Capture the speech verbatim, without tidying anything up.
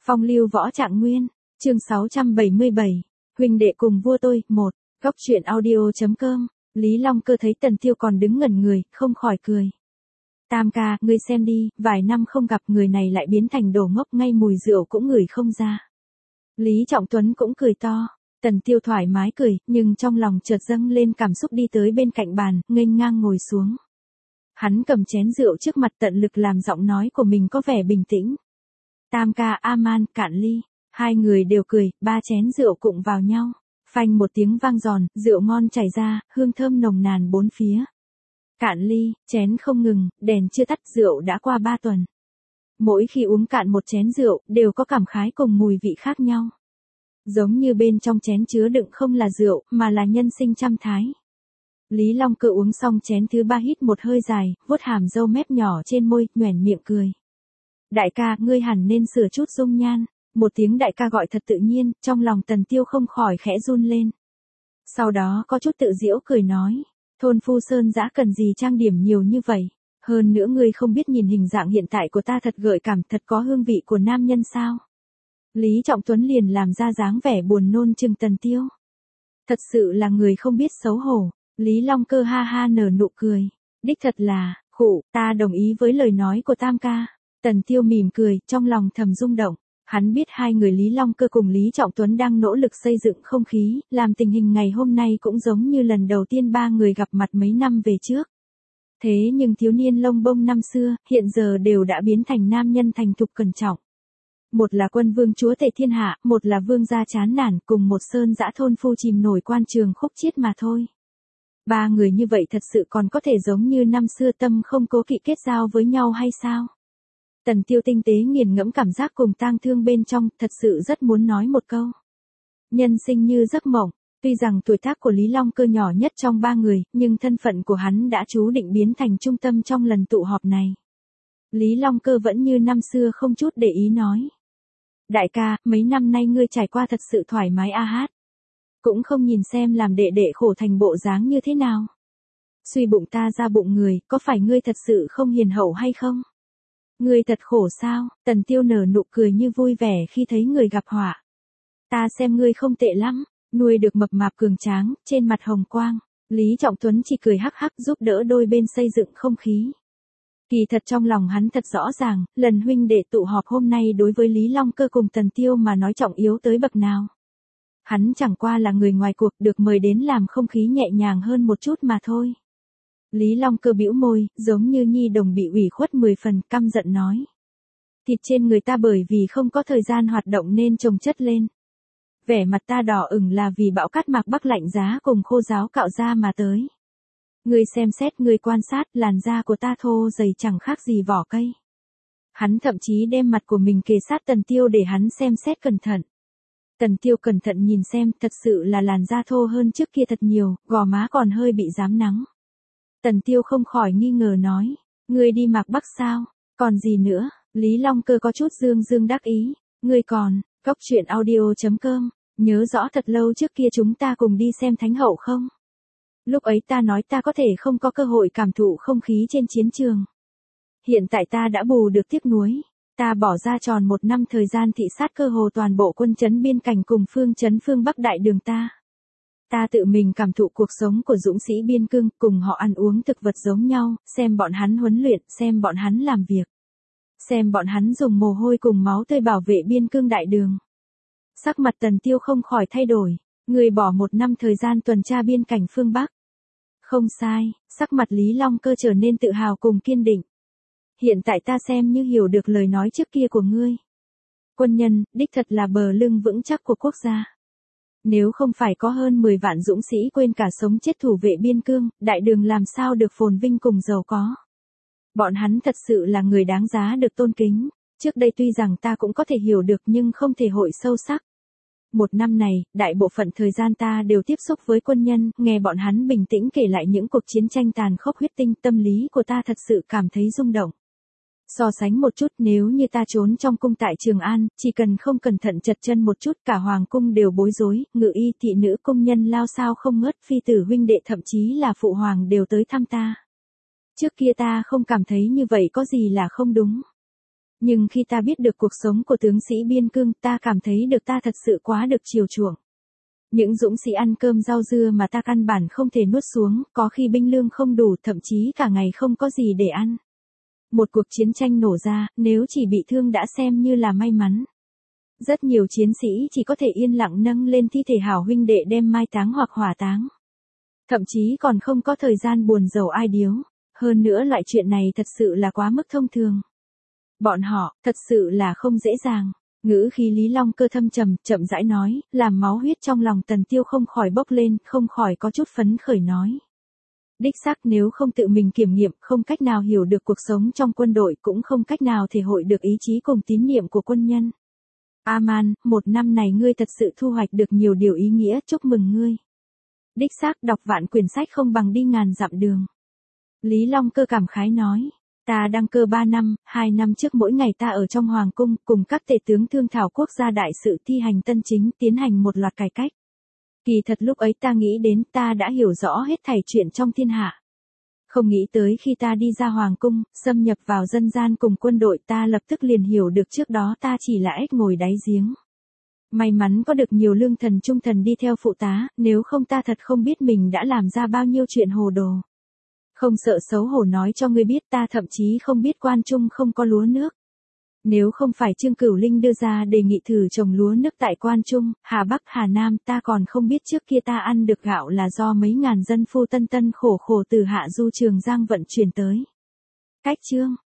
Phong lưu võ trạng nguyên, chương sáu trăm bảy mươi bảy, huynh đệ cùng vua tôi, một, góc truyện audio.com, Lý Long Cơ thấy Tần Tiêu còn đứng ngẩn người, không khỏi cười. Tam ca, ngươi xem đi, vài năm không gặp người này lại biến thành đồ ngốc, ngay mùi rượu cũng ngửi không ra. Lý Trọng Tuấn cũng cười to, Tần Tiêu thoải mái cười, nhưng trong lòng chợt dâng lên cảm xúc đi tới bên cạnh bàn, nghênh ngang ngồi xuống. Hắn cầm chén rượu trước mặt tận lực làm giọng nói của mình có vẻ bình tĩnh. Tam ca, A-man, cạn ly. Hai người đều cười, ba chén rượu cụng vào nhau. Phanh một tiếng vang giòn, rượu ngon chảy ra, hương thơm nồng nàn bốn phía. Cạn ly, chén không ngừng, đèn chưa tắt, rượu đã qua ba tuần. Mỗi khi uống cạn một chén rượu, đều có cảm khái cùng mùi vị khác nhau. Giống như bên trong chén chứa đựng không là rượu, mà là nhân sinh trăm thái. Lý Long Cơ uống xong chén thứ ba hít một hơi dài, vuốt hàm râu mép nhỏ trên môi, nhoẻn miệng cười. Đại ca, ngươi hẳn nên sửa chút dung nhan. Một tiếng đại ca gọi thật tự nhiên, trong lòng Tần Tiêu không khỏi khẽ run lên. Sau đó có chút tự giễu cười nói, thôn phu sơn dã cần gì trang điểm nhiều như vậy, hơn nữa ngươi không biết nhìn hình dạng hiện tại của ta thật gợi cảm, thật có hương vị của nam nhân sao. Lý Trọng Tuấn liền làm ra dáng vẻ buồn nôn chừng Tần Tiêu. Thật sự là người không biết xấu hổ. Lý Long Cơ ha ha nở nụ cười, đích thật là, khụ, ta đồng ý với lời nói của Tam ca. Tần Tiêu mỉm cười, trong lòng thầm rung động. Hắn biết hai người Lý Long Cơ cùng Lý Trọng Tuấn đang nỗ lực xây dựng không khí, làm tình hình ngày hôm nay cũng giống như lần đầu tiên ba người gặp mặt mấy năm về trước. Thế nhưng thiếu niên lông bông năm xưa, hiện giờ đều đã biến thành nam nhân thành thục cẩn trọng. Một là quân vương chúa tể thiên hạ, một là vương gia chán nản, cùng một sơn dã thôn phu chìm nổi quan trường khúc chiết mà thôi. Ba người như vậy thật sự còn có thể giống như năm xưa tâm không cố kỵ kết giao với nhau hay sao? Tần Tiêu tinh tế nghiền ngẫm cảm giác cùng tang thương bên trong, thật sự rất muốn nói một câu. Nhân sinh như giấc mộng, tuy rằng tuổi tác của Lý Long Cơ nhỏ nhất trong ba người, nhưng thân phận của hắn đã chú định biến thành trung tâm trong lần tụ họp này. Lý Long Cơ vẫn như năm xưa không chút để ý nói. Đại ca, mấy năm nay ngươi trải qua thật sự thoải mái a hát. Cũng không nhìn xem làm đệ đệ khổ thành bộ dáng như thế nào. Suy bụng ta ra bụng người, có phải ngươi thật sự không hiền hậu hay không? Ngươi thật khổ sao? Tần Tiêu nở nụ cười như vui vẻ khi thấy người gặp họa. Ta xem ngươi không tệ lắm, nuôi được mập mạp cường tráng, trên mặt hồng quang. Lý Trọng Tuấn chỉ cười hắc hắc giúp đỡ đôi bên xây dựng không khí. Kỳ thật trong lòng hắn thật rõ ràng, lần huynh đệ tụ họp hôm nay đối với Lý Long Cơ cùng Tần Tiêu mà nói trọng yếu tới bậc nào. Hắn chẳng qua là người ngoài cuộc được mời đến làm không khí nhẹ nhàng hơn một chút mà thôi. Lý Long Cơ bĩu môi, giống như nhi đồng bị ủy khuất mười phần, căm giận nói. Thịt trên người ta bởi vì không có thời gian hoạt động nên chồng chất lên. Vẻ mặt ta đỏ ửng là vì bão cát mạc bắc lạnh giá cùng khô ráo cạo da mà tới. Ngươi xem xét, ngươi quan sát, làn da của ta thô dày chẳng khác gì vỏ cây. Hắn thậm chí đem mặt của mình kề sát Tần Tiêu để hắn xem xét cẩn thận. Tần Tiêu cẩn thận nhìn xem, thật sự là làn da thô hơn trước kia thật nhiều, gò má còn hơi bị rám nắng. Tần Tiêu không khỏi nghi ngờ nói, ngươi đi Mạc Bắc sao, còn gì nữa? Lý Long Cơ có chút dương dương đắc ý, ngươi còn, góc truyện audio.com, nhớ rõ thật lâu trước kia chúng ta cùng đi xem Thánh Hậu không? Lúc ấy ta nói ta có thể không có cơ hội cảm thụ không khí trên chiến trường. Hiện tại ta đã bù được tiếc nuối, ta bỏ ra tròn một năm thời gian thị sát cơ hồ toàn bộ quân trấn biên cảnh cùng phương trấn phương Bắc đại đường ta. Ta tự mình cảm thụ cuộc sống của dũng sĩ biên cương, cùng họ ăn uống thực vật giống nhau, xem bọn hắn huấn luyện, xem bọn hắn làm việc. Xem bọn hắn dùng mồ hôi cùng máu tươi bảo vệ biên cương đại đường. Sắc mặt Tần Tiêu không khỏi thay đổi, người bỏ một năm thời gian tuần tra biên cảnh phương Bắc. Không sai, sắc mặt Lý Long Cơ trở nên tự hào cùng kiên định. Hiện tại ta xem như hiểu được lời nói trước kia của ngươi. Quân nhân, đích thật là bờ lưng vững chắc của quốc gia. Nếu không phải có hơn mười vạn dũng sĩ quên cả sống chết thủ vệ biên cương, đại đường làm sao được phồn vinh cùng giàu có. Bọn hắn thật sự là người đáng giá được tôn kính. Trước đây tuy rằng ta cũng có thể hiểu được nhưng không thể hội sâu sắc. Một năm này, đại bộ phận thời gian ta đều tiếp xúc với quân nhân, nghe bọn hắn bình tĩnh kể lại những cuộc chiến tranh tàn khốc huyết tinh, tâm lý của ta thật sự cảm thấy rung động. So sánh một chút, nếu như ta trốn trong cung tại Trường An, chỉ cần không cẩn thận chật chân một chút, cả hoàng cung đều bối rối, ngự y thị nữ công nhân lao sao không ngớt, phi tử huynh đệ thậm chí là phụ hoàng đều tới thăm ta. Trước kia ta không cảm thấy như vậy có gì là không đúng. Nhưng khi ta biết được cuộc sống của tướng sĩ biên cương, ta cảm thấy được ta thật sự quá được chiều chuộng. Những dũng sĩ ăn cơm rau dưa mà ta căn bản không thể nuốt xuống, có khi binh lương không đủ, thậm chí cả ngày không có gì để ăn. Một cuộc chiến tranh nổ ra, nếu chỉ bị thương đã xem như là may mắn. Rất nhiều chiến sĩ chỉ có thể yên lặng nâng lên thi thể hảo huynh đệ đem mai táng hoặc hỏa táng. Thậm chí còn không có thời gian buồn rầu ai điếu. Hơn nữa loại chuyện này thật sự là quá mức thông thường. Bọn họ, thật sự là không dễ dàng. Ngữ khí Lý Long Cơ thâm trầm, chậm rãi nói, làm máu huyết trong lòng Tần Tiêu không khỏi bốc lên, không khỏi có chút phấn khởi nói. Đích xác nếu không tự mình kiểm nghiệm, không cách nào hiểu được cuộc sống trong quân đội, cũng không cách nào thể hội được ý chí cùng tín niệm của quân nhân. A-man, một năm này ngươi thật sự thu hoạch được nhiều điều ý nghĩa, chúc mừng ngươi. Đích xác đọc vạn quyển sách không bằng đi ngàn dặm đường. Lý Long Cơ cảm khái nói. Ta đăng cơ ba năm, hai năm trước mỗi ngày ta ở trong hoàng cung, cùng các tể tướng thương thảo quốc gia đại sự thi hành tân chính, tiến hành một loạt cải cách. Kỳ thật lúc ấy ta nghĩ đến, ta đã hiểu rõ hết thảy chuyện trong thiên hạ. Không nghĩ tới khi ta đi ra hoàng cung, xâm nhập vào dân gian cùng quân đội, ta lập tức liền hiểu được trước đó ta chỉ là ếch ngồi đáy giếng. May mắn có được nhiều lương thần trung thần đi theo phụ tá, nếu không ta thật không biết mình đã làm ra bao nhiêu chuyện hồ đồ. Không sợ xấu hổ nói cho ngươi biết, ta thậm chí không biết Quan Trung không có lúa nước. Nếu không phải Trương Cửu Linh đưa ra đề nghị thử trồng lúa nước tại Quan Trung, Hà Bắc, Hà Nam, ta còn không biết trước kia ta ăn được gạo là do mấy ngàn dân phu tân tân khổ khổ từ Hạ Du Trường Giang vận chuyển tới. Cách chương